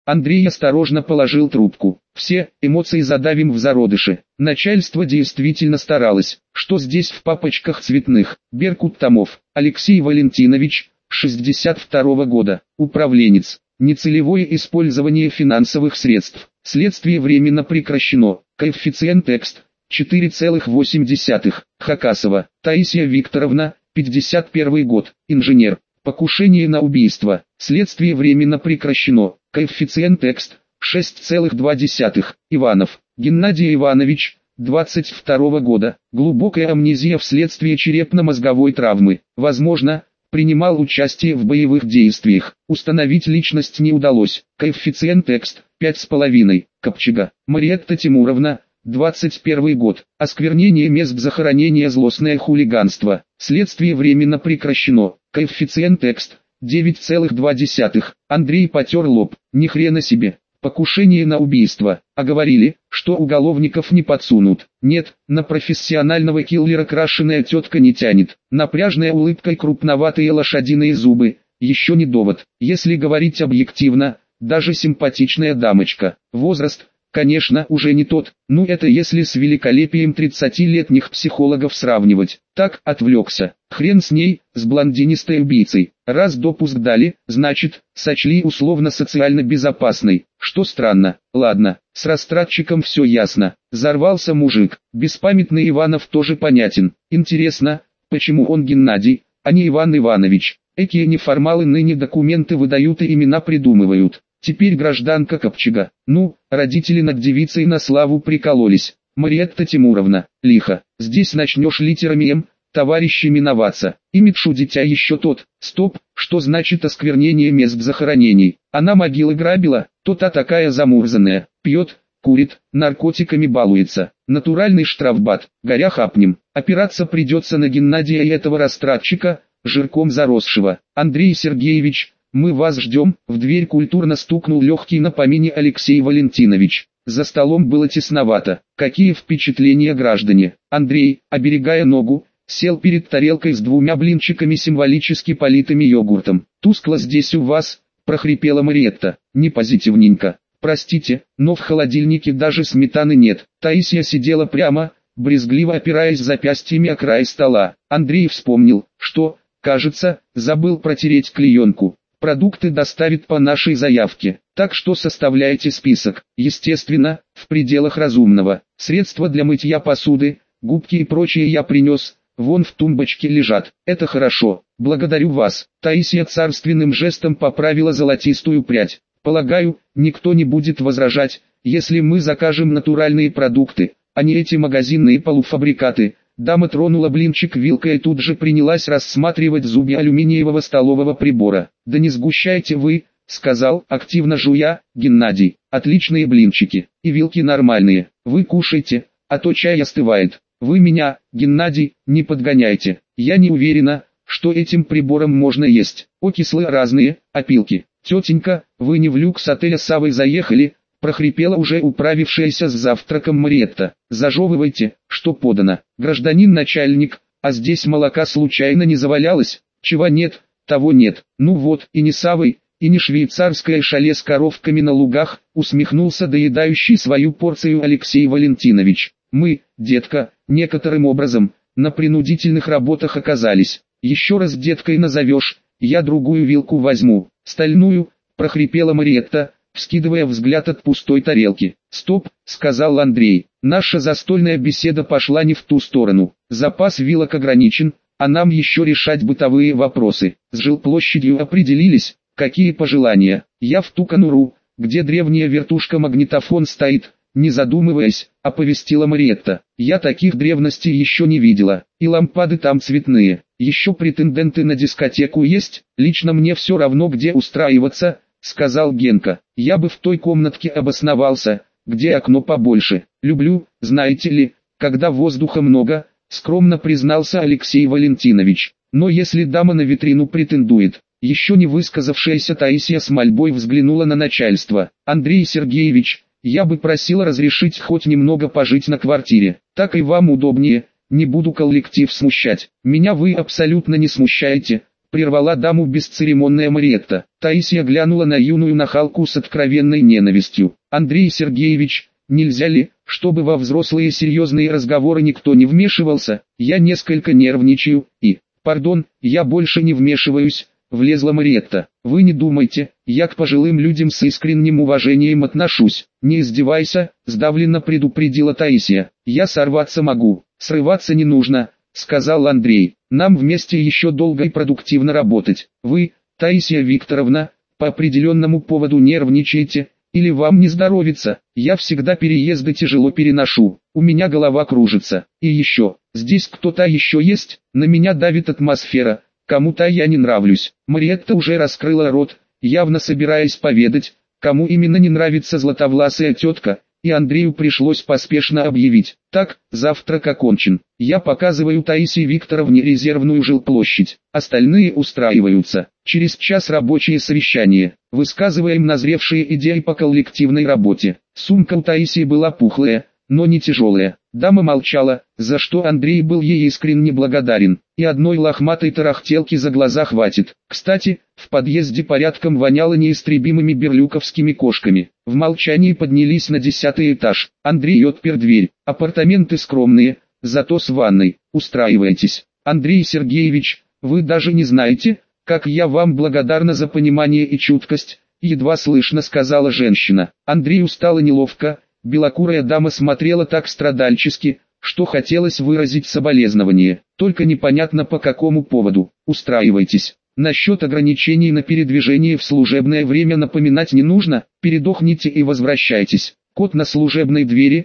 Андрей осторожно положил трубку. Все эмоции задавим в зародыше. Начальство действительно старалось. Что здесь в папочках цветных? Беркут томов. Алексей Валентинович, 62 года, управленец. Нецелевое использование финансовых средств. Следствие временно прекращено. Коэффициент текст 4,8. Хакасова Таисия Викторовна, 51 год, инженер. Покушение на убийство. Следствие временно прекращено. Коэффициент текст 6,2. Иванов Геннадий Иванович, 22 года. Глубокая амнезия вследствие черепно-мозговой травмы. Возможно, принимал участие в боевых действиях. Установить личность не удалось. Коэффициент текст 5,5. Копчега Мариетта Тимуровна, 21 год. Осквернение мест захоронения, злостное хулиганство. Следствие временно прекращено. Коэффициент текст 9,2. Андрей потер лоб. Ни хрена себе. Покушение на убийство. А говорили, что уголовников не подсунут. Нет, на профессионального киллера крашеная тетка не тянет. Напряжная улыбка и крупноватые лошадиные зубы. Еще не довод. Если говорить объективно, даже симпатичная дамочка. Возраст, конечно, уже не тот. Ну это если с великолепием 30-летних психологов сравнивать. Так, отвлекся. Хрен с ней, с блондинистой убийцей. Раз допуск дали, значит, сочли условно-социально безопасной. Что странно. Ладно, с растратчиком все ясно. Взорвался мужик. Беспамятный Иванов тоже понятен. Интересно, почему он Геннадий, а не Иван Иванович? Экие неформалы ныне документы выдают и имена придумывают. Теперь гражданка Копчега. Ну, родители над девицей на славу прикололись. Мариетта Тимуровна, лихо. Здесь начнешь литерами М, товарищи, миноваться. Имидж у дитя еще тот. Стоп, что значит осквернение мест захоронений? Она могилы грабила, то та такая замурзанная. Пьет, курит, наркотиками балуется. Натуральный штрафбат, горя хапнем. Опираться придется на Геннадия и этого растратчика, жирком заросшего. Андрей Сергеевич, мы вас ждем. В дверь культурно стукнул легкий на помине Алексей Валентинович. За столом было тесновато. Какие впечатления, граждане? Андрей, оберегая ногу, сел перед тарелкой с двумя блинчиками, символически политыми йогуртом. «Тускло здесь у вас», — прохрипела Мариетта. «Не позитивненько. Простите, но в холодильнике даже сметаны нет». Таисия сидела прямо, брезгливо опираясь запястьями о край стола. Андрей вспомнил, что, кажется, забыл протереть клеенку. Продукты доставят по нашей заявке, так что составляйте список. Естественно, в пределах разумного. Средства для мытья посуды, губки и прочее я принес, вон в тумбочке лежат. Это хорошо, благодарю вас. Таисия царственным жестом поправила золотистую прядь. Полагаю, никто не будет возражать, если мы закажем натуральные продукты, а не эти магазинные полуфабрикаты. Дама тронула блинчик вилкой и тут же принялась рассматривать зубья алюминиевого столового прибора. «Да не сгущайте вы», — сказал, активно жуя, Геннадий. «Отличные блинчики, и вилки нормальные. Вы кушайте, а то чай остывает. Вы меня, Геннадий, не подгоняйте. Я не уверена, что этим прибором можно есть. Окислы разные, опилки. Тетенька, вы не в люкс отеля Савой заехали?» — прохрипела уже управившаяся с завтраком Мариетта. «Зажевывайте, что подано. Гражданин начальник, а здесь молока случайно не завалялось? Чего нет, того нет. Ну вот, и не Савой, и не швейцарское шале с коровками на лугах», — усмехнулся доедающий свою порцию Алексей Валентинович. «Мы, детка, некоторым образом, на принудительных работах оказались. Еще раз деткой назовешь, я другую вилку возьму, стальную», — прохрипела Мариетта, вскидывая взгляд от пустой тарелки. «Стоп», — сказал Андрей, — «наша застольная беседа пошла не в ту сторону. Запас вилок ограничен, а нам еще решать бытовые вопросы. С жилплощадью определились, какие пожелания? Я в ту конуру, где древняя вертушка-магнитофон стоит», — не задумываясь, оповестила Мариетта. «Я таких древностей еще не видела, и лампады там цветные. Еще претенденты на дискотеку есть? Лично мне все равно, где устраиваться», — сказал Генка. «Я бы в той комнатке обосновался, где окно побольше. Люблю, знаете ли, когда воздуха много», — скромно признался Алексей Валентинович. «Но если дама на витрину претендует». Еще не высказавшаяся Таисия с мольбой взглянула на начальство. «Андрей Сергеевич, я бы просила разрешить хоть немного пожить на квартире. Так и вам удобнее, не буду коллектив смущать». «Меня вы абсолютно не смущаете», прервала даму бесцеремонная Мариетта. Таисия глянула на юную нахалку с откровенной ненавистью. Андрей Сергеевич, нельзя ли, чтобы во взрослые серьезные разговоры никто не вмешивался? Я несколько нервничаю и... Пардон, я больше не вмешиваюсь, влезла Мариетта. Вы не думайте, я к пожилым людям с искренним уважением отношусь. Не издевайся, сдавленно предупредила Таисия. Я сорваться могу. Срываться не нужно, сказал Андрей. Нам вместе еще долго и продуктивно работать. Вы, Таисия Викторовна, по определенному поводу нервничаете, или вам не здоровится? Я всегда переезды тяжело переношу, у меня голова кружится. И еще, здесь кто-то еще есть? На меня давит атмосфера, кому-то я не нравлюсь. Мариетта уже раскрыла рот, явно собираясь поведать, кому именно не нравится златовласая тетка, и Андрею пришлось поспешно объявить: так, завтрак окончен. Я показываю Таисии Викторовне резервную жилплощадь, остальные устраиваются. Через час рабочее совещание. Высказываем назревшие идеи по коллективной работе. Сумка у Таисии была пухлая, но не тяжелая. Дама молчала, за что Андрей был ей искренне благодарен. И одной лохматой тарахтелки за глаза хватит. Кстати, в подъезде порядком воняло неистребимыми берлюковскими кошками. В молчании поднялись на 10-й этаж. Андрей отпер дверь. Апартаменты скромные, зато с ванной. Устраивайтесь. Андрей Сергеевич, вы даже не знаете, как я вам благодарна за понимание и чуткость, едва слышно сказала женщина. Андрею стало неловко. Белокурая дама смотрела так страдальчески, что хотелось выразить соболезнование, только непонятно по какому поводу. Устраивайтесь. Насчет ограничений на передвижение в служебное время напоминать не нужно, передохните и возвращайтесь. Код на служебной двери,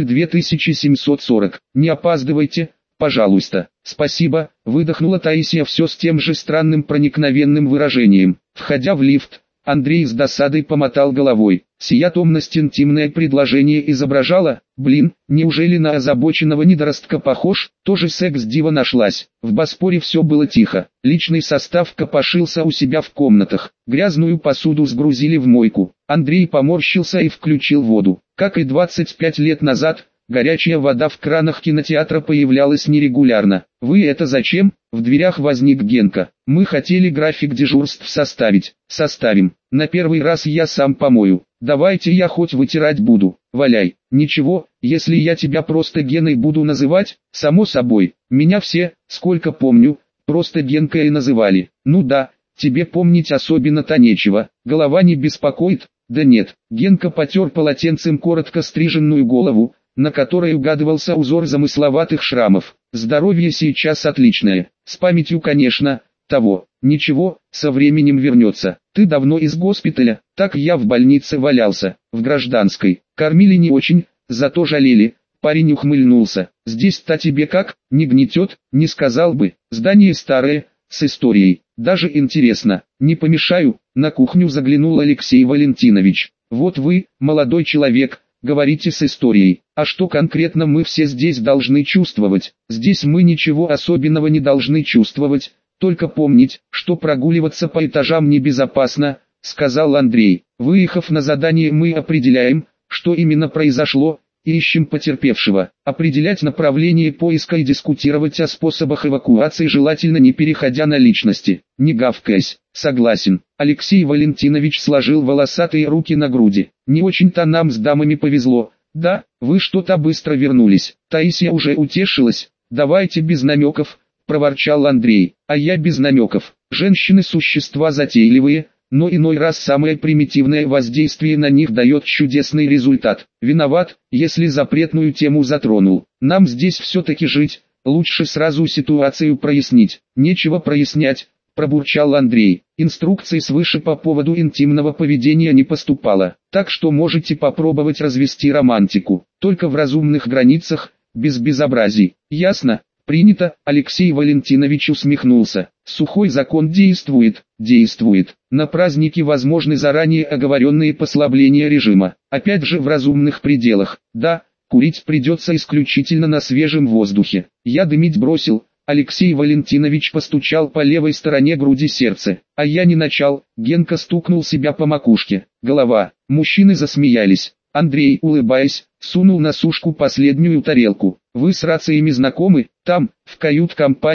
02740. Не опаздывайте, пожалуйста. Спасибо, выдохнула Таисия все с тем же странным проникновенным выражением. Входя в лифт, Андрей с досадой помотал головой. Сия томность интимное предложение изображала? Блин, неужели на озабоченного недоростка похож? Тоже секс-дива нашлась. В Боспоре все было тихо. Личный состав копошился у себя в комнатах. Грязную посуду сгрузили в мойку. Андрей поморщился и включил воду. Как и 25 лет назад, горячая вода в кранах кинотеатра появлялась нерегулярно. «Вы это зачем?» В дверях возник Генка. «Мы хотели график дежурств составить». «Составим. На первый раз я сам помою. Давайте я хоть вытирать буду. Валяй». «Ничего, если я тебя просто Геной буду называть?» «Само собой. Меня все, сколько помню, просто Генкой и называли». «Ну да, тебе помнить особенно-то нечего. Голова не беспокоит?» «Да нет». Генка потер полотенцем коротко стриженную голову, на которой угадывался узор замысловатых шрамов. Здоровье сейчас отличное. С памятью, конечно, того. Ничего, со временем вернется. Ты давно из госпиталя? Так я в больнице валялся, в гражданской. Кормили не очень, зато жалели. Парень ухмыльнулся. Здесь-то тебе как? Не гнетет? Не сказал бы. Здание старое, с историей. Даже интересно. Не помешаю? На кухню заглянул Алексей Валентинович. Вот вы, молодой человек, говорите с историей. А что конкретно мы все здесь должны чувствовать? Здесь мы ничего особенного не должны чувствовать, только помнить, что прогуливаться по этажам небезопасно, сказал Андрей. Выехав на задание, мы определяем, что именно произошло, и ищем потерпевшего. Определять направление поиска и дискутировать о способах эвакуации желательно не переходя на личности, не гавкаясь. Согласен. Алексей Валентинович сложил волосатые руки на груди. Не очень-то нам с дамами повезло. Да, вы что-то быстро вернулись. Таисия уже утешилась. Давайте без намеков, проворчал Андрей. А я без намеков. Женщины существа затейливые, но иной раз самое примитивное воздействие на них дает чудесный результат. Виноват, если запретную тему затронул. Нам здесь все-таки жить, лучше сразу ситуацию прояснить. Нечего прояснять, пробурчал Андрей. Инструкций свыше по поводу интимного поведения не поступало, так что можете попробовать развести романтику, только в разумных границах, без безобразий. Ясно? Принято. Алексей Валентинович усмехнулся. Сухой закон действует, действует. На празднике возможны заранее оговоренные послабления режима, опять же в разумных пределах. Да, курить придется исключительно на свежем воздухе. Я дымить бросил. Алексей Валентинович постучал по левой стороне груди сердца. А я не начал. Генка стукнул себя по макушке. Голова. Мужчины засмеялись. Андрей, улыбаясь, сунул на сушку последнюю тарелку. Вы с рациями знакомы? Там, в кают-компании,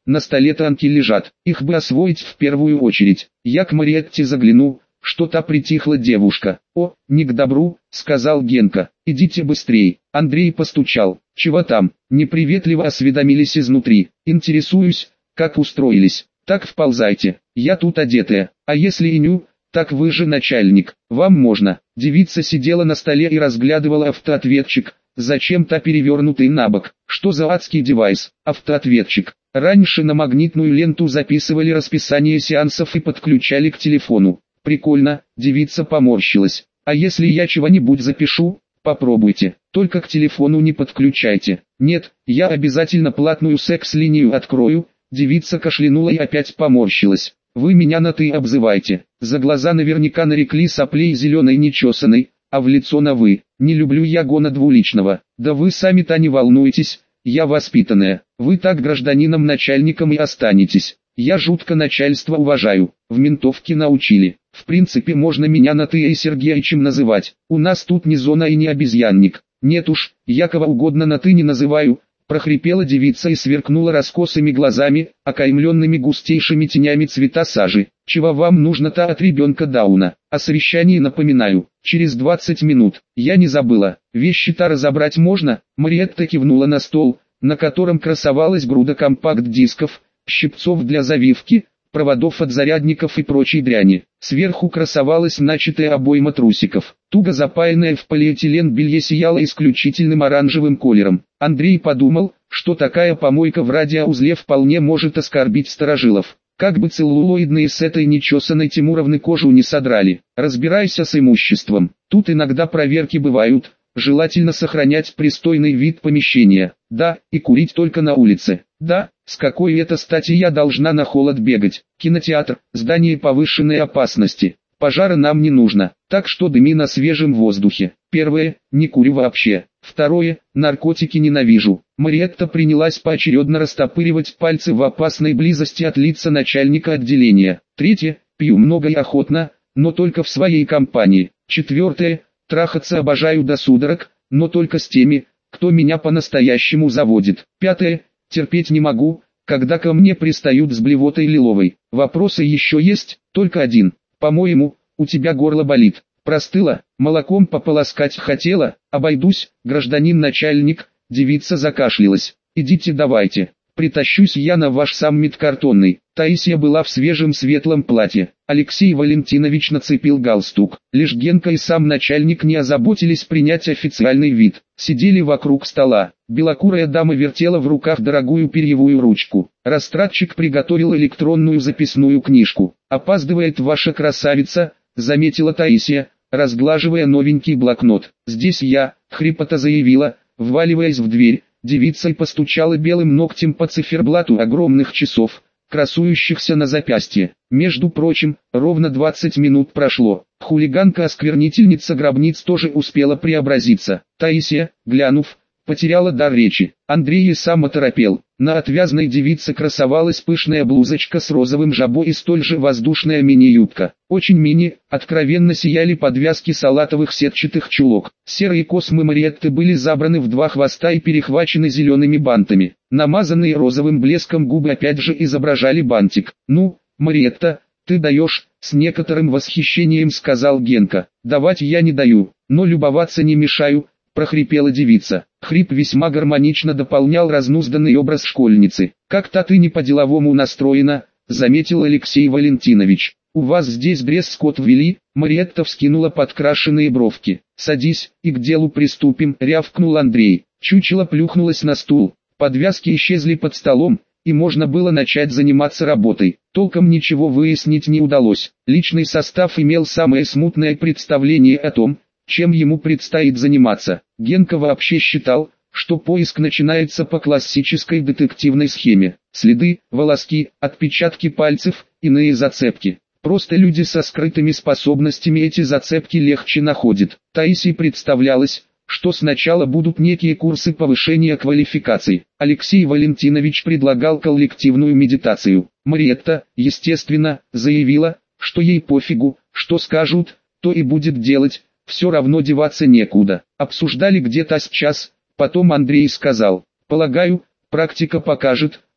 на столе танки лежат, их бы освоить в первую очередь. Я к Мариетте загляну, что-то притихла девушка. «О, не к добру», — сказал Генка. «Идите быстрей». Андрей постучал. «Чего там?» — неприветливо осведомились изнутри. «Интересуюсь, как устроились». «Так вползайте, я тут одетая, а если и ню, так вы же начальник, вам можно». Девица сидела на столе и разглядывала автоответчик, зачем-то перевернутый на бок. Что за адский девайс? Автоответчик. Раньше на магнитную ленту записывали расписание сеансов и подключали к телефону. Прикольно, девица поморщилась. А если я чего-нибудь запишу? Попробуйте, только к телефону не подключайте. Нет, я обязательно платную секс-линию открою. Девица кашлянула и опять поморщилась. Вы меня на «ты» обзывайте. За глаза наверняка нарекли соплей зеленой нечесанной, а в лицо на «вы». Не люблю я гона двуличного. Да вы сами-то не волнуйтесь, я воспитанная. Вы так гражданином начальником и останетесь. Я жутко начальство уважаю. В ментовке научили. В принципе можно меня на «ты» и Сергеичем называть. У нас тут не зона и не обезьянник. Нет уж, я кого угодно на «ты» не называю. Прохрипела девица и сверкнула раскосыми глазами, окаймленными густейшими тенями цвета сажи. «Чего вам нужно-то от ребенка Дауна? О совещании напоминаю, через 20 минут. Я не забыла. Вещи-то разобрать можно?» Мариетта кивнула на стол, на котором красовалась груда компакт-дисков, щипцов для завивки, проводов от зарядников и прочей дряни. Сверху красовалась начатая обойма трусиков. Туго запаянное в полиэтилен белье сияло исключительным оранжевым колером. Андрей подумал, что такая помойка в радиоузле вполне может оскорбить старожилов. Как бы целлулоидные с этой нечесанной Тимуровны кожу не содрали. Разбирайся с имуществом. Тут иногда проверки бывают. Желательно сохранять пристойный вид помещения. Да, и курить только на улице. Да, с какой это стати я должна на холод бегать? Кинотеатр, здание повышенной опасности. Пожара нам не нужно, так что дыми на свежем воздухе. Первое, не курю вообще. Второе, наркотики ненавижу. Мариетта принялась поочередно растопыривать пальцы в опасной близости от лица начальника отделения. Третье, пью много и охотно, но только в своей компании. Четвертое, трахаться обожаю до судорог, но только с теми, кто меня по-настоящему заводит. Пятое, терпеть не могу, когда ко мне пристают с блевотой лиловой. Вопросы еще есть, только один. По-моему, у тебя горло болит. Простыла, молоком пополоскать хотела, обойдусь, гражданин начальник. Девица закашлялась. Идите давайте, притащусь я на ваш саммит картонный. Таисия была в свежем светлом платье. Алексей Валентинович нацепил галстук. Лишь Генка и сам начальник не озаботились принять официальный вид. Сидели вокруг стола. Белокурая дама вертела в руках дорогую перьевую ручку. Растратчик приготовил электронную записную книжку. «Опаздывает ваша красавица», — заметила Таисия, разглаживая новенький блокнот. «Здесь я», — хрипота заявила, вваливаясь в дверь. Девица и постучала белым ногтем по циферблату огромных часов, красующихся на запястье. Между прочим, ровно 20 минут прошло. Хулиганка-осквернительница гробниц тоже успела преобразиться. Таисия, глянув, потеряла дар речи. Андрей и сам оторопел. На отвязной девице красовалась пышная блузочка с розовым жабо и столь же воздушная мини-юбка. Очень мини, откровенно сияли подвязки салатовых сетчатых чулок. Серые космы Мариетты были забраны в два хвоста и перехвачены зелеными бантами. Намазанные розовым блеском губы опять же изображали бантик. «Ну, Мариетта, ты даешь», — с некоторым восхищением сказал Генка. «Давать я не даю, но любоваться не мешаю», — прохрипела девица. Хрип весьма гармонично дополнял разнузданный образ школьницы. «Как-то ты не по-деловому настроена», — заметил Алексей Валентинович. «У вас здесь дресс-код ввели?» Мариетта вскинула подкрашенные бровки. «Садись, и к делу приступим», — рявкнул Андрей. Чучело плюхнулось на стул. Подвязки исчезли под столом, и можно было начать заниматься работой. Толком ничего выяснить не удалось. Личный состав имел самое смутное представление о том, чем ему предстоит заниматься. Генка вообще считал, что поиск начинается по классической детективной схеме. Следы, волоски, отпечатки пальцев, иные зацепки. Просто люди со скрытыми способностями эти зацепки легче находят. Таисии представлялось, что сначала будут некие курсы повышения квалификации. Алексей Валентинович предлагал коллективную медитацию. Мариетта, естественно, заявила, что ей пофигу, что скажут, то и будет делать, все равно деваться некуда. Обсуждали где-то с час, потом Андрей сказал: «Полагаю, практика покажет,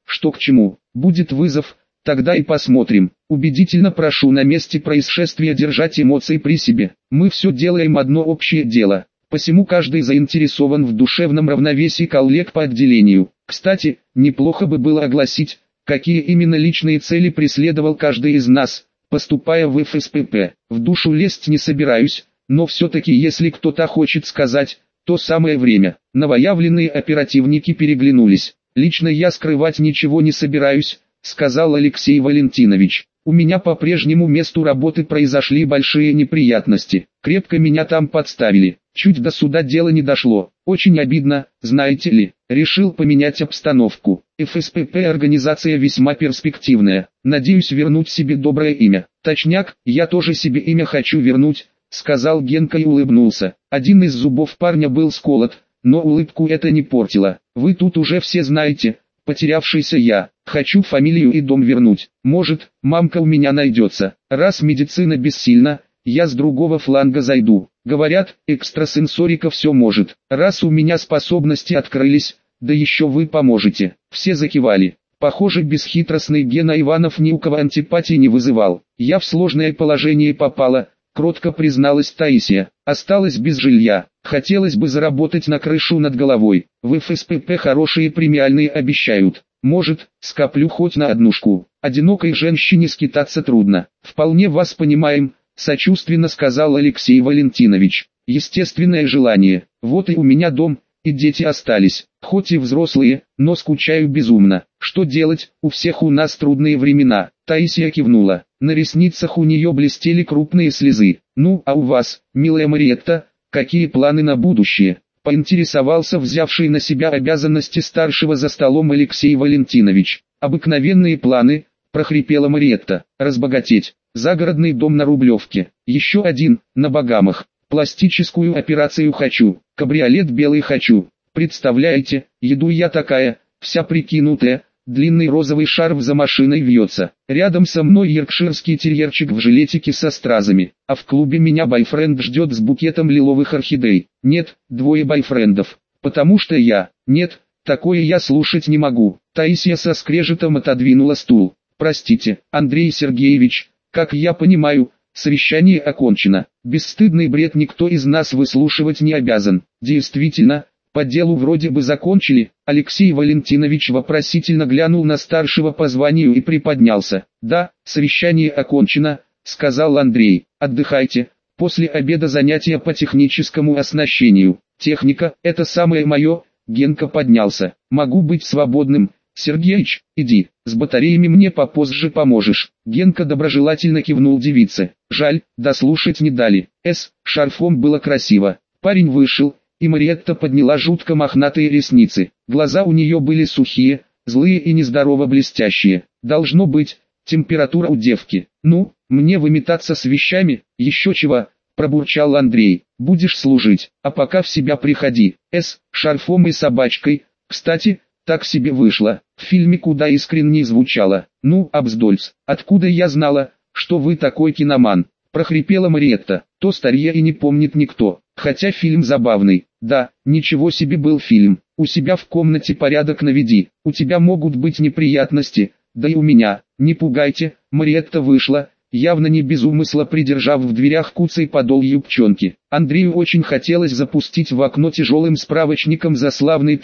что к чему. Будет вызов, тогда и посмотрим. Убедительно прошу на месте происшествия держать эмоции при себе. Мы все делаем одно общее дело. Посему каждый заинтересован в душевном равновесии коллег по отделению. Кстати, неплохо бы было огласить, какие именно личные цели преследовал каждый из нас, поступая в ФСПП. В душу лезть не собираюсь, но все-таки если кто-то хочет сказать, то самое время. Новоявленные оперативники переглянулись. «Лично я скрывать ничего не собираюсь», — сказал Алексей Валентинович. «У меня по прежнему месту работы произошли большие неприятности. Крепко меня там подставили. Чуть до суда дело не дошло. Очень обидно, знаете ли. Решил поменять обстановку. ФСПП организация весьма перспективная. Надеюсь вернуть себе доброе имя. Точняк, я тоже себе имя хочу вернуть», — сказал Генка и улыбнулся. Один из зубов парня был сколот, но улыбку это не портило. «Вы тут уже все знаете, потерявшийся я. Хочу фамилию и дом вернуть. Может, мамка у меня найдется. Раз медицина бессильна, я с другого фланга зайду. Говорят, экстрасенсорика все может. Раз у меня способности открылись, да еще вы поможете». Все закивали. Похоже, бесхитростный Гена Иванов ни у кого антипатии не вызывал. «Я в сложное положение попала», — кротко призналась Таисия. «Осталась без жилья. Хотелось бы заработать на крышу над головой. В ФСПП хорошие премиальные обещают. Может, скоплю хоть на однушку. Одинокой женщине скитаться трудно». «Вполне вас понимаем», — сочувственно сказал Алексей Валентинович. «Естественное желание. Вот и у меня дом, и дети остались. Хоть и взрослые, но скучаю безумно. Что делать, у всех у нас трудные времена». Таисия кивнула. На ресницах у нее блестели крупные слезы. «Ну, а у вас, милая Мариетта, какие планы на будущее?» — поинтересовался взявший на себя обязанности старшего за столом Алексей Валентинович. «Обыкновенные планы», — прохрипела Мариетта. «Разбогатеть. Загородный дом на Рублевке. Еще один, на Багамах. Пластическую операцию хочу. Кабриолет белый хочу. Представляете, еду я такая, вся прикинутая». Длинный розовый шарф за машиной вьется. Рядом со мной йоркширский терьерчик в жилетике со стразами. А в клубе меня бойфренд ждет с букетом лиловых орхидей. Нет, двое бойфрендов. Потому что я... Нет, такое я слушать не могу. Таисия со скрежетом отодвинула стул. «Простите, Андрей Сергеевич, как я понимаю, совещание окончено. Бесстыдный бред никто из нас выслушивать не обязан». «Действительно, по делу вроде бы закончили». Алексей Валентинович вопросительно глянул на старшего по званию и приподнялся. «Да, совещание окончено», — сказал Андрей. «Отдыхайте, после обеда занятия по техническому оснащению». «Техника, это самое мое», — Генка поднялся. «Могу быть свободным». «Сергеич, иди, с батареями мне попозже поможешь». Генка доброжелательно кивнул девице. Жаль, дослушать не дали. Шарфом было красиво. Парень вышел, и Мариетта подняла жутко мохнатые ресницы. Глаза у нее были сухие, злые и нездорово блестящие. Должно быть, температура у девки. «Ну, мне выметаться с вещами, еще чего», — пробурчал Андрей. «Будешь служить, а пока в себя приходи». Шарфом и собачкой, кстати, так себе вышло. В фильме куда искренней звучало. «Ну, Абздольц, откуда я знала, что вы такой киноман?» — прохрипела Мариетта. «То старье и не помнит никто. Хотя фильм забавный». «Да, ничего себе был фильм. У себя в комнате порядок наведи. У тебя могут быть неприятности, да и у меня. Не пугайте». Мариетта вышла, явно не без умысла придержав в дверях куцый подол юбчонки. Андрею очень хотелось запустить в окно тяжелым справочником за славный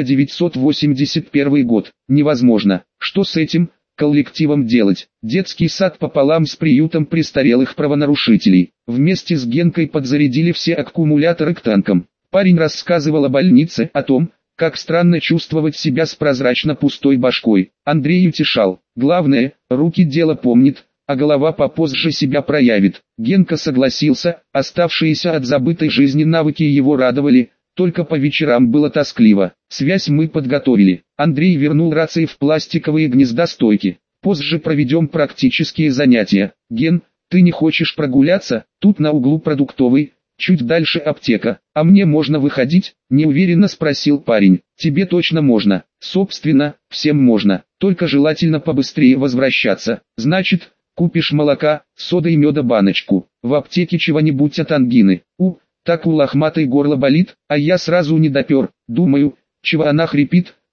1981 год. Невозможно. Что с этим коллективом делать? Детский сад пополам с приютом престарелых правонарушителей. Вместе с Генкой подзарядили все аккумуляторы к танкам. Парень рассказывал о больнице, о том, как странно чувствовать себя с прозрачно пустой башкой. Андрей утешал. Главное, руки дело помнит, а голова попозже себя проявит. Генка согласился, оставшиеся от забытой жизни навыки его радовали, только по вечерам было тоскливо. Связь мы подготовили. Андрей вернул рации в пластиковые гнезда стойки. Позже проведем практические занятия. Ген, ты не хочешь прогуляться? Тут на углу продуктовый, чуть дальше аптека. А мне можно выходить? Неуверенно спросил парень. Тебе точно можно. Собственно, всем можно. Только желательно побыстрее возвращаться. Значит, купишь молока, соды и меда баночку. В аптеке чего-нибудь от ангины. Так у лохматой горло болит, а я сразу не допер. Думаю, чего она хрипит,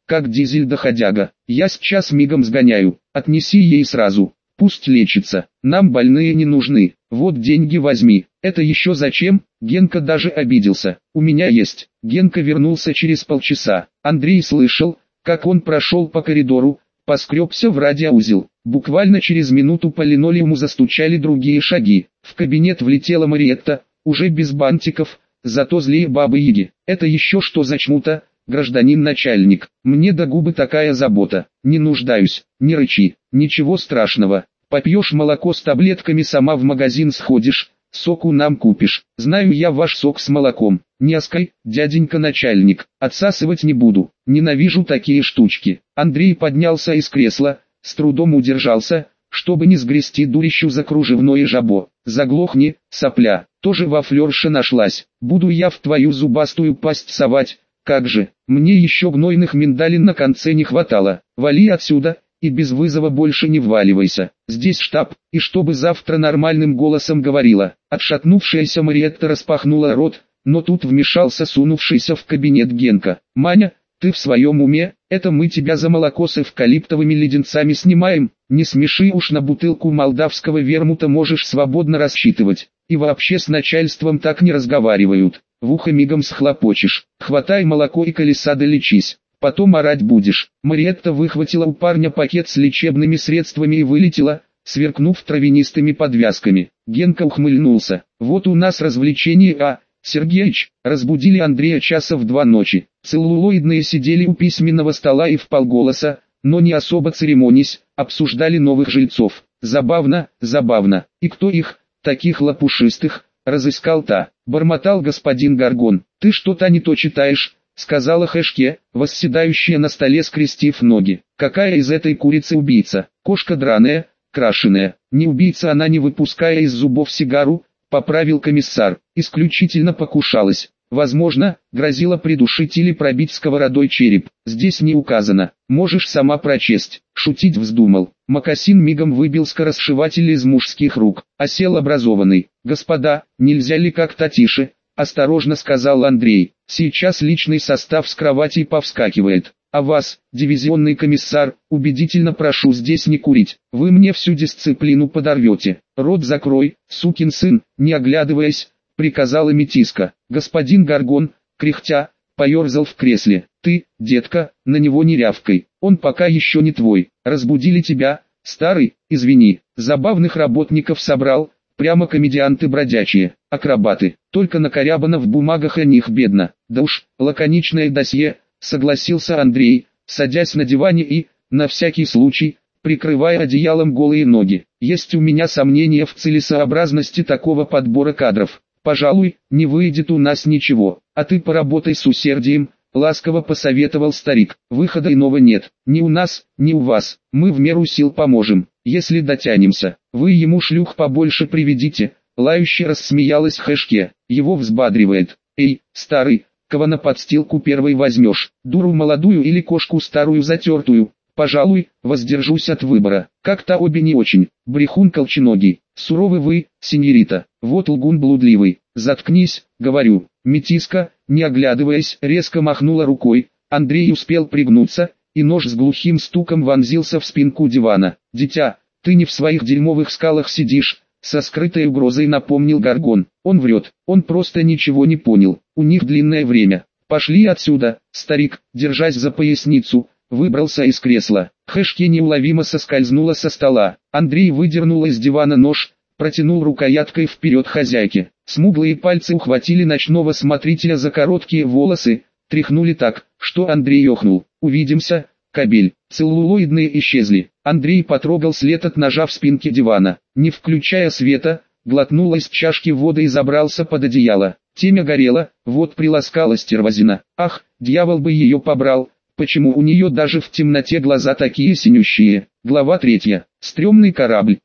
как дизель-доходяга. Я сейчас мигом сгоняю, отнеси ей сразу. Пусть лечится, нам больные не нужны. Вот деньги возьми. Это еще зачем? Генка даже обиделся. У меня есть. Генка вернулся через полчаса. Андрей слышал, как он прошел по коридору, поскребся в радиоузел. Буквально через минуту по линолеуму застучали другие шаги. В кабинет влетела Мариетта, уже без бантиков, зато злее бабы-яги. Это еще что за чмута? Гражданин начальник, мне до губы такая забота. Не нуждаюсь, не рычи, ничего страшного. Попьешь молоко с таблетками, сама в магазин сходишь, соку нам купишь. Знаю я ваш сок с молоком. Не оскай, дяденька начальник, отсасывать не буду. Ненавижу такие штучки. Андрей поднялся из кресла, с трудом удержался, чтобы не сгрести дурищу за кружевное жабо. Заглохни, сопля, тоже во флерше нашлась. Буду я в твою зубастую пасть совать. Как же, мне еще гнойных миндалин на конце не хватало. Вали отсюда, и без вызова больше не вваливайся. Здесь штаб, и чтобы завтра нормальным голосом говорила. Отшатнувшаяся Мариетта распахнула рот, но тут вмешался сунувшийся в кабинет Генка. «Маня, ты в своем уме? Это мы тебя за молоко с эвкалиптовыми леденцами снимаем? Не смеши уж, на бутылку молдавского вермута можешь свободно рассчитывать. И вообще с начальством так не разговаривают. В ухо мигом схлопочешь. Хватай молоко и колеса да лечись. Потом орать будешь». Мариетта выхватила у парня пакет с лечебными средствами и вылетела, сверкнув травянистыми подвязками. Генка ухмыльнулся. «Вот у нас развлечение, а, Сергеич?» Разбудили Андрея часа в 2 ночи. Целлулоидные сидели у письменного стола и вполголоса, но не особо церемонясь, обсуждали новых жильцов. Забавно, забавно. И кто их, таких лопушистых, разыскал-то? Бормотал господин Горгон. «Ты что-то не то читаешь», — сказала Хэшке, восседающая на столе, скрестив ноги. «Какая из этой курицы убийца? Кошка драная, крашеная. Не убийца она, не выпуская из зубов сигару», — поправил комиссар. «Исключительно покушалась. Возможно, грозила придушить или пробить сковородой череп. Здесь не указано. Можешь сама прочесть». Шутить вздумал. Мокасин мигом выбил скоросшиватель из мужских рук. Осел образованный. «Господа, нельзя ли как-то тише?» — осторожно сказал Андрей. «Сейчас личный состав с кроватей повскакивает. А вас, дивизионный комиссар, убедительно прошу здесь не курить. Вы мне всю дисциплину подорвете. Рот закрой, сукин сын», — не оглядываясь, приказала Метиска. Господин Горгон, кряхтя, поерзал в кресле. «Ты, детка, на него не рявкай. Он пока еще не твой. Разбудили тебя, старый, извини». Забавных работников собрал, прямо комедианты бродячие, акробаты. Только накорябано в бумагах о них бедно. Да уж, лаконичное досье, согласился Андрей, садясь на диване и, на всякий случай, прикрывая одеялом голые ноги. Есть у меня сомнения в целесообразности такого подбора кадров. Пожалуй, не выйдет у нас ничего. А ты поработай с усердием, ласково посоветовал старик. Выхода иного нет. Ни у нас, ни у вас. Мы в меру сил поможем, если дотянемся. Вы ему шлюх побольше приведите. Лающе рассмеялась Хэшке. Его взбадривает. «Эй, старый, кого на подстилку первой возьмешь? Дуру молодую или кошку старую затертую?» «Пожалуй, воздержусь от выбора. Как-то обе не очень. Брехун колченогий. Суровы вы, сеньорита. Вот лгун блудливый. Заткнись, говорю». Метиска, не оглядываясь, резко махнула рукой. Андрей успел пригнуться, и нож с глухим стуком вонзился в спинку дивана. «Дитя, ты не в своих дерьмовых скалах сидишь», — со скрытой угрозой напомнил Горгон. «Он врет, он просто ничего не понял. У них длинное время. Пошли отсюда». Старик, держась за поясницу, выбрался из кресла. Хэшке неуловимо соскользнула со стола. Андрей выдернул из дивана нож, протянул рукояткой вперед хозяйке. Смуглые пальцы ухватили ночного смотрителя за короткие волосы, тряхнули так, что Андрей охнул. «Увидимся, кобель». Целлулоидные исчезли. Андрей потрогал след от ножа в спинке дивана. Не включая света, глотнул из чашки воды и забрался под одеяло. Темя горела, вот приласкала стервозина. Ах, дьявол бы ее побрал. Почему у нее даже в темноте глаза такие синющие? Глава 3. Стремный корабль.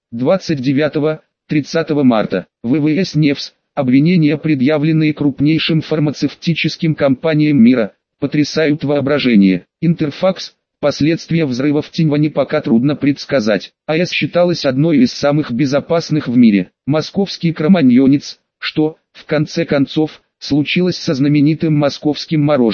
29-30 марта. ВВС «Невс». Обвинения, предъявленные крупнейшим фармацевтическим компаниям мира, потрясают воображение. Интерфакс. Последствия взрыва в Тиньване пока трудно предсказать. АЭС считалась одной из самых безопасных в мире. Московский кроманьонец, что, в конце концов, случилось со знаменитым московским мороженым.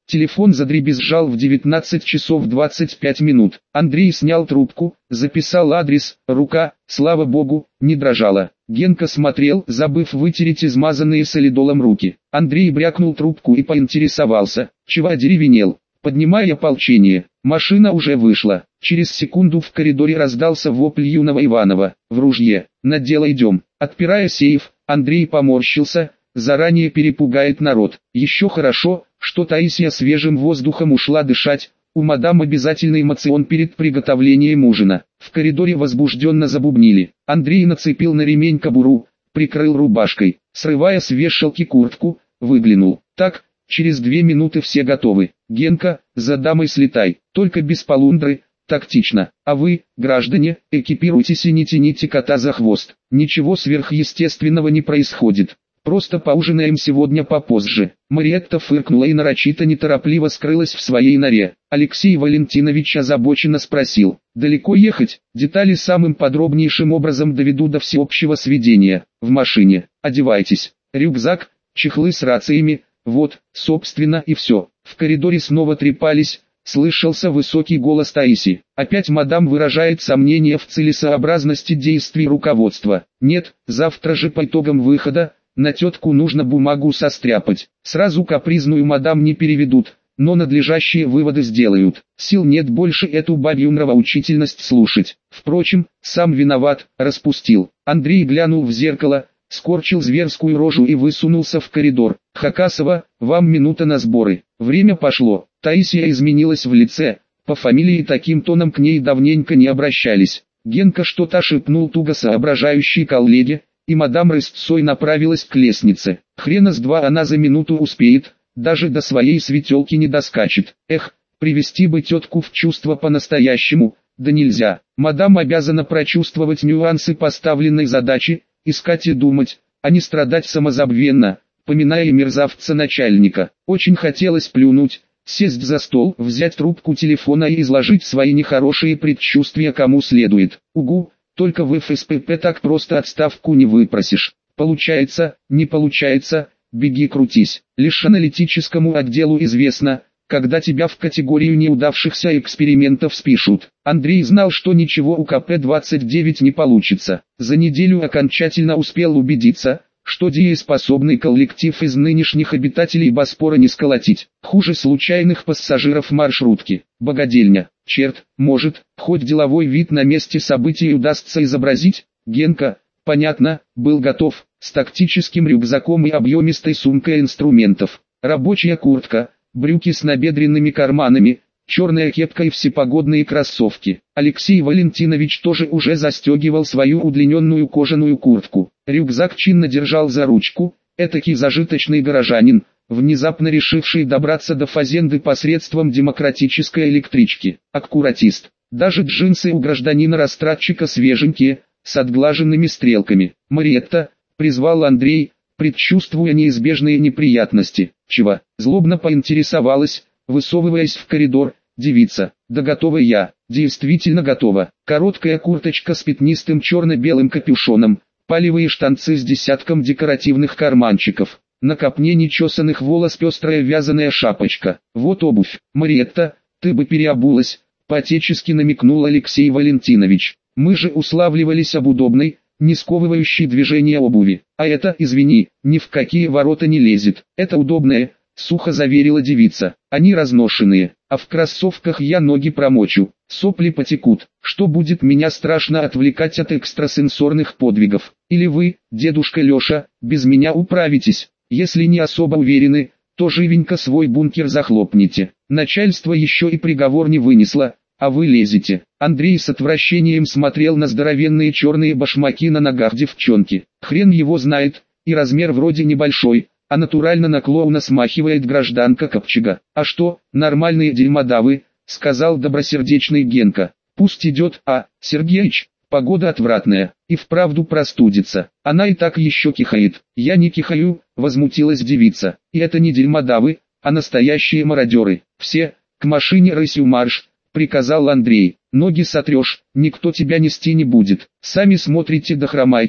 Телефон задребезжал в 19 часов 25 минут. Андрей снял трубку, записал адрес, рука, слава богу, не дрожала. Генка смотрел, забыв вытереть измазанные солидолом руки. Андрей брякнул трубку и поинтересовался, чего одеревенел. Поднимая ополчение, машина уже вышла. Через секунду в коридоре раздался вопль юного Иванова. В ружье, на дело идем. Отпирая сейф, Андрей поморщился, заранее перепугает народ. Еще хорошо, что Таисия свежим воздухом ушла дышать. У мадам обязательный моцион перед приготовлением ужина. В коридоре возбужденно забубнили. Андрей нацепил на ремень кобуру, прикрыл рубашкой, срывая с вешалки куртку, выглянул. Так, через 2 минуты все готовы. Генка, за дамой слетай, только без полундры, тактично. А вы, граждане, экипируйтесь и не тяните кота за хвост. Ничего сверхъестественного не происходит. Просто поужинаем сегодня попозже. Мариетта фыркнула и нарочито неторопливо скрылась в своей норе. Алексей Валентинович озабоченно спросил: далеко ехать? Детали самым подробнейшим образом доведу до всеобщего сведения. В машине. Одевайтесь. Рюкзак, чехлы с рациями. Вот, собственно, и все. В коридоре снова трепались. Слышался высокий голос Таиси. Опять мадам выражает сомнение в целесообразности действий руководства. Нет, завтра же по итогам выхода. На тетку нужно бумагу состряпать. Сразу капризную мадам не переведут, но надлежащие выводы сделают. Сил нет больше эту бабью нравоучительность слушать. Впрочем, сам виноват, распустил. Андрей глянул в зеркало, скорчил зверскую рожу и высунулся в коридор. Хакасова, вам минута на сборы. Время пошло. Таисия изменилась в лице. По фамилии таким тоном к ней давненько не обращались. Генка что-то шепнул туго соображающей коллеге, и мадам рысцой направилась к лестнице. Хрена с два она за минуту успеет, даже до своей светелки не доскачет. Эх, привести бы тетку в чувство по-настоящему, да нельзя. Мадам обязана прочувствовать нюансы поставленной задачи, искать и думать, а не страдать самозабвенно, поминая мерзавца начальника. Очень хотелось плюнуть, сесть за стол, взять трубку телефона и изложить свои нехорошие предчувствия кому следует. Угу. Только в ФСПП так просто отставку не выпросишь. Получается, не получается, беги крутись. Лишь аналитическому отделу известно, когда тебя в категорию неудавшихся экспериментов спишут. Андрей знал, что ничего у КП-29 не получится. За неделю окончательно успел убедиться, что дееспособный коллектив из нынешних обитателей Боспора не сколотить. Хуже случайных пассажиров маршрутки. Богадельня. Черт, может, хоть деловой вид на месте событий удастся изобразить. Генка, понятно, был готов, с тактическим рюкзаком и объемистой сумкой инструментов. Рабочая куртка, брюки с набедренными карманами, черная кепка и всепогодные кроссовки. Алексей Валентинович тоже уже застегивал свою удлиненную кожаную куртку. Рюкзак чинно держал за ручку, этакий зажиточный горожанин, внезапно решивший добраться до фазенды посредством демократической электрички. Аккуратист. Даже джинсы у гражданина-растратчика свеженькие, с отглаженными стрелками. Мариетта, призвал Андрей, предчувствуя неизбежные неприятности. Чего? Злобно поинтересовалась, высовываясь в коридор, девица. Да готова я, действительно готова. Короткая курточка с пятнистым черно-белым капюшоном, палевые штанцы с десятком декоративных карманчиков. На копне нечесанных волос пестрая вязаная шапочка. Вот обувь. Мариетта, ты бы переобулась, по-отечески намекнул Алексей Валентинович. Мы же уславливались об удобной, не сковывающей движение обуви. А это, извини, ни в какие ворота не лезет. Это удобное, сухо заверила девица. Они разношенные, а в кроссовках я ноги промочу, сопли потекут. Что будет меня страшно отвлекать от экстрасенсорных подвигов? Или вы, дедушка Леша, без меня управитесь? Если не особо уверены, то живенько свой бункер захлопните. Начальство еще и приговор не вынесло, а вы лезете. Андрей с отвращением смотрел на здоровенные черные башмаки на ногах девчонки. Хрен его знает, и размер вроде небольшой, а натурально на клоуна смахивает гражданка Копчега. А что, нормальные дерьмодавы, сказал добросердечный Генка. Пусть идет, Сергеич, погода отвратная, и вправду простудится. Она и так еще кихает. Я не кихаю, возмутилась девица. И это не дерьмодавы, а настоящие мародеры. Все, к машине рысью марш, приказал Андрей. Ноги сотрешь, никто тебя нести не будет. Сами смотрите да хромайте,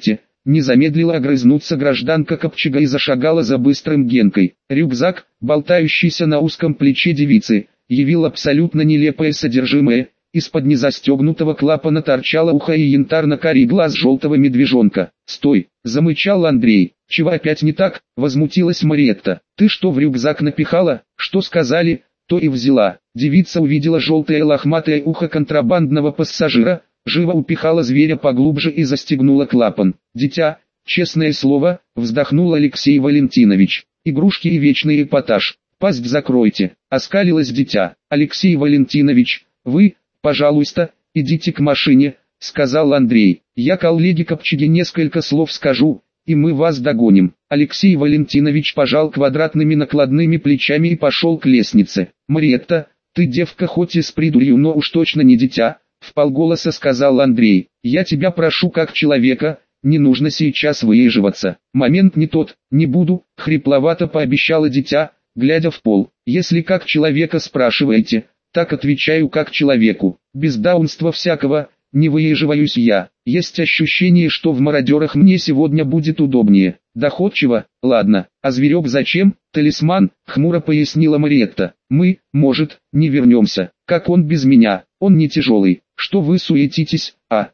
Не замедлила огрызнуться гражданка Копчега и зашагала за быстрым Генкой. Рюкзак, болтающийся на узком плече девицы, явил абсолютно нелепое содержимое. Из-под незастегнутого клапана торчало ухо и янтарно-карий глаз желтого медвежонка. «Стой!» – замычал Андрей. «Чего опять не так?» – возмутилась Мариетта. «Ты что в рюкзак напихала? Что сказали, то и взяла». Девица увидела желтое лохматое ухо контрабандного пассажира, живо упихала зверя поглубже и застегнула клапан. «Дитя, честное слово», – вздохнул Алексей Валентинович. «Игрушки и вечный эпатаж. Пасть закройте», – оскалилось дитя. «Алексей Валентинович, вы, пожалуйста, идите к машине», — сказал Андрей. «Я коллеге Копчеге несколько слов скажу, и мы вас догоним». Алексей Валентинович пожал квадратными накладными плечами и пошел к лестнице. «Мариетта, ты девка хоть и с придурью, но уж точно не дитя», — вполголоса сказал Андрей. «Я тебя прошу как человека, не нужно сейчас выеживаться. Момент не тот, не буду», — хрипловато пообещало дитя, глядя в пол. «Если как человека спрашиваете, так отвечаю как человеку, без даунства всякого, не выеживаюсь я. Есть ощущение, что в мародерах мне сегодня будет удобнее». «Доходчиво, ладно, а зверек зачем?» «Талисман», — хмуро пояснила Мариетта. «Мы, может, не вернемся. Как он без меня? Он не тяжелый. Что вы суетитесь?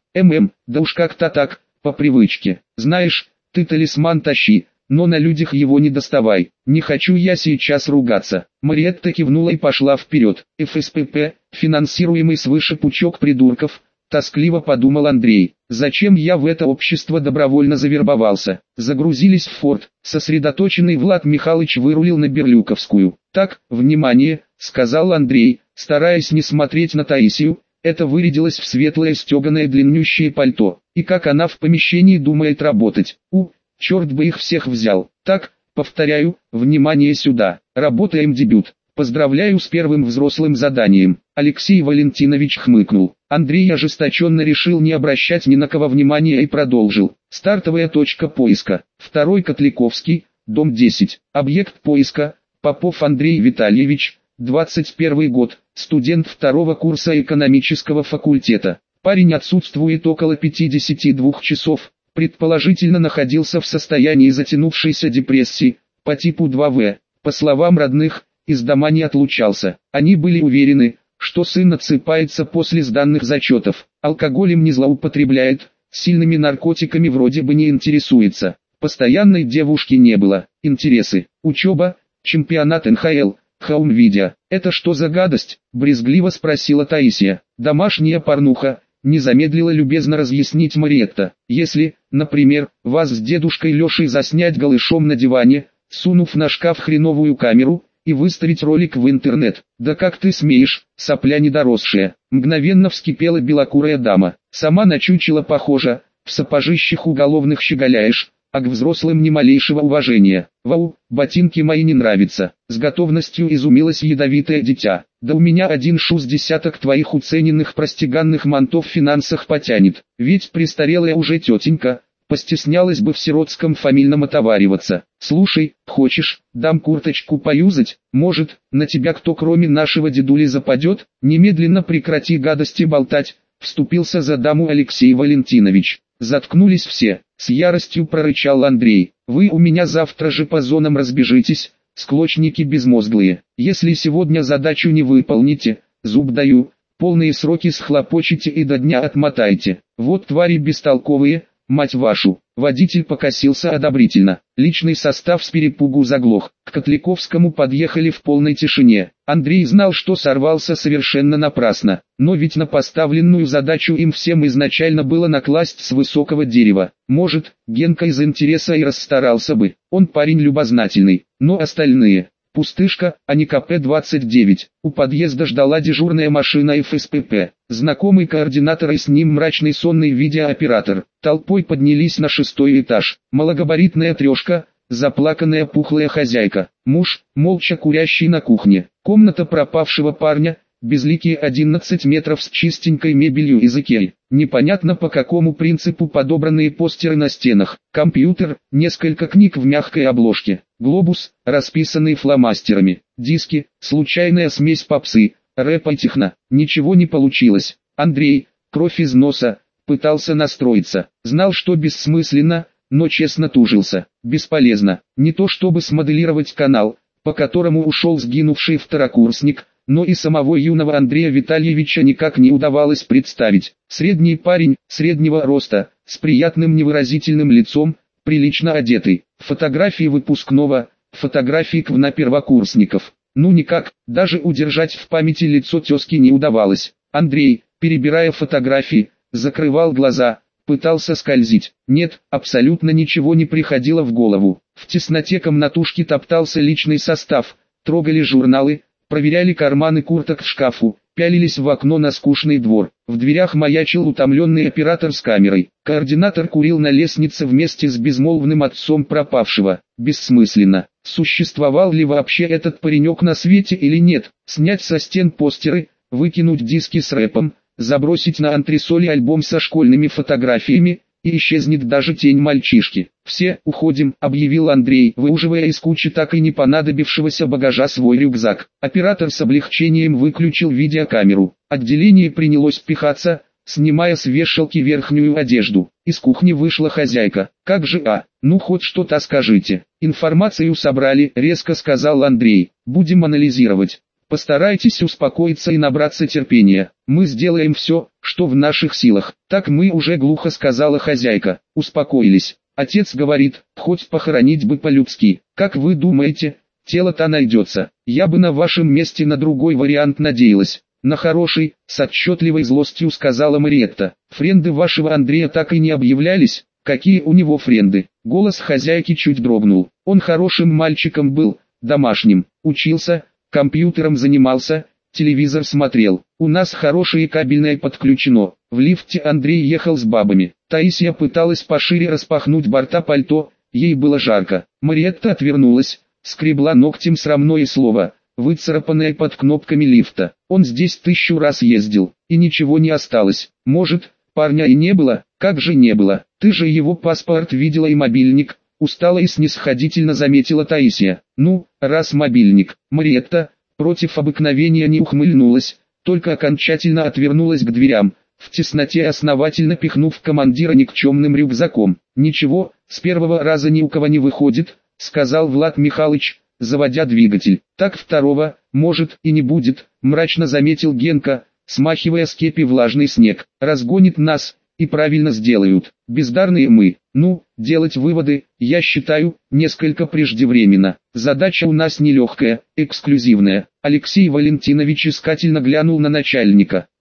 Да уж как-то так, по привычке. Знаешь, ты талисман тащи, но на людях его не доставай. Не хочу я сейчас ругаться». Мариетта кивнула и пошла вперед. «ФСПП, финансируемый свыше пучок придурков», — тоскливо подумал Андрей. «Зачем я в это общество добровольно завербовался?» Загрузились в форт. Сосредоточенный Влад Михайлович вырулил на Берлюковскую. «Так, внимание», — сказал Андрей, стараясь не смотреть на Таисию. Это вырядилось в светлое стеганое длиннющее пальто. И как она в помещении думает работать. Черт бы их всех взял. Так, повторяю, внимание сюда. Работаем дебют. Поздравляю с первым взрослым заданием. Алексей Валентинович хмыкнул. Андрей ожесточенно решил не обращать ни на кого внимания и продолжил. Стартовая точка поиска. Второй Котликовский, дом 10. Объект поиска. Попов Андрей Витальевич, 21 год, студент второго курса экономического факультета. Парень отсутствует около 52 часов. Предположительно находился в состоянии затянувшейся депрессии, по типу 2В. По словам родных, из дома не отлучался. Они были уверены, что сын отсыпается после сданных зачетов. Алкоголем не злоупотребляет, сильными наркотиками вроде бы не интересуется. Постоянной девушки не было. Интересы: учеба, чемпионат НХЛ, хоум-видео. «Это что за гадость?» – брезгливо спросила Таисия. «Домашняя порнуха», – не замедлила любезно разъяснить Мариетта. «Если, например, вас с дедушкой Лешей заснять голышом на диване, сунув на шкаф хреновую камеру, и выставить ролик в интернет». «Да как ты смеешь, сопля недоросшая!» Мгновенно вскипела белокурая дама. «Сама на чучело похожа, в сапожищах уголовных щеголяешь, а к взрослым ни малейшего уважения. Вау, ботинки мои не нравятся». С готовностью изумилась ядовитое дитя. «Да у меня один шуз десяток твоих уцененных простиганных мантов в финансах потянет. Ведь престарелая уже тетенька, постеснялась бы в сиротском фамильном отовариваться. Слушай, хочешь, дам курточку поюзать? Может, на тебя кто кроме нашего дедули западет? Немедленно прекрати гадости болтать», — вступился за даму Алексей Валентинович. Заткнулись все. С яростью прорычал Андрей. «Вы у меня завтра же по зонам разбежитесь, склочники безмозглые. Если сегодня задачу не выполните, зуб даю, полные сроки схлопочете и до дня отмотайте. Вот твари бестолковые, мать вашу». Водитель покосился одобрительно. Личный состав с перепугу заглох. К Котликовскому подъехали в полной тишине. Андрей знал, что сорвался совершенно напрасно. Но ведь на поставленную задачу им всем изначально было накласть с высокого дерева. Может, Генка из интереса и расстарался бы. Он парень любознательный. Но остальные... Пустышка, а не КП-29. У подъезда ждала дежурная машина ФСПП. Знакомый координатор и с ним мрачный сонный видеооператор. Толпой поднялись на 6-й этаж. Малогабаритная трешка, заплаканная пухлая хозяйка. Муж, молча курящий на кухне. Комната пропавшего парня, безликие 11 метров с чистенькой мебелью из Икеи. Непонятно по какому принципу подобранные постеры на стенах. Компьютер, несколько книг в мягкой обложке. Глобус, расписанный фломастерами. Диски, случайная смесь попсы, рэпа и техно. Ничего не получилось. Андрей, кровь из носа, пытался настроиться. Знал, что бессмысленно, но честно тужился. Бесполезно. Не то чтобы смоделировать канал, по которому ушел сгинувший второкурсник, но и самого юного Андрея Витальевича никак не удавалось представить. Средний парень, среднего роста, с приятным невыразительным лицом, прилично одетый. Фотографии выпускного, фотографии КВНа первокурсников. Ну никак, даже удержать в памяти лицо тезки не удавалось. Андрей, перебирая фотографии, закрывал глаза, пытался скользить. Нет, абсолютно ничего не приходило в голову. В тесноте комнатушки топтался личный состав, трогали журналы, проверяли карманы курток в шкафу, пялились в окно на скучный двор. В дверях маячил утомленный оператор с камерой. Координатор курил на лестнице вместе с безмолвным отцом пропавшего. Бессмысленно. Существовал ли вообще этот паренек на свете или нет? Снять со стен постеры, выкинуть диски с рэпом, забросить на антресоли альбом со школьными фотографиями, и исчезнет даже тень мальчишки. «Все, уходим», — объявил Андрей, выуживая из кучи так и не понадобившегося багажа свой рюкзак. Оператор с облегчением выключил видеокамеру. Отделение принялось пихаться, снимая с вешалки верхнюю одежду. Из кухни вышла хозяйка. «Как же, ну хоть что-то скажите». «Информацию собрали», — резко сказал Андрей. «Будем анализировать. Постарайтесь успокоиться и набраться терпения. Мы сделаем все, что в наших силах». «Так мы уже», — глухо сказала хозяйка. «Успокоились. Отец говорит, хоть похоронить бы по-людски. Как вы думаете, тело-то найдется? Я бы на вашем месте на другой вариант надеялась». «На хороший», — с отчетливой злостью сказала Мариетта. «Френды вашего Андрея так и не объявлялись?» «Какие у него френды?» Голос хозяйки чуть дрогнул. «Он хорошим мальчиком был, домашним, учился, компьютером занимался, телевизор смотрел. У нас хорошее кабельное подключено». В лифте Андрей ехал с бабами. Таисия пыталась пошире распахнуть борта пальто, ей было жарко. Мариетта отвернулась, скребла ногтем срамное слово, выцарапанное под кнопками лифта. «Он здесь 1000 раз ездил, и ничего не осталось. Может, парня и не было?» «Как же не было? Ты же его паспорт видела и мобильник», — устало и снисходительно заметила Таисия. «Ну, раз мобильник». Мариетта, против обыкновения, не ухмыльнулась, только окончательно отвернулась к дверям, в тесноте основательно пихнув командира никчемным рюкзаком. «Ничего, с первого раза ни у кого не выходит», — сказал Влад Михайлович, заводя двигатель. «Так второго, может, и не будет», — мрачно заметил Генка, смахивая с кепи влажный снег. «Разгонит нас, и правильно сделают. Бездарные мы. Ну, делать выводы, я считаю, несколько преждевременно. Задача у нас нелегкая, эксклюзивная». Алексей Валентинович искательно глянул на начальника.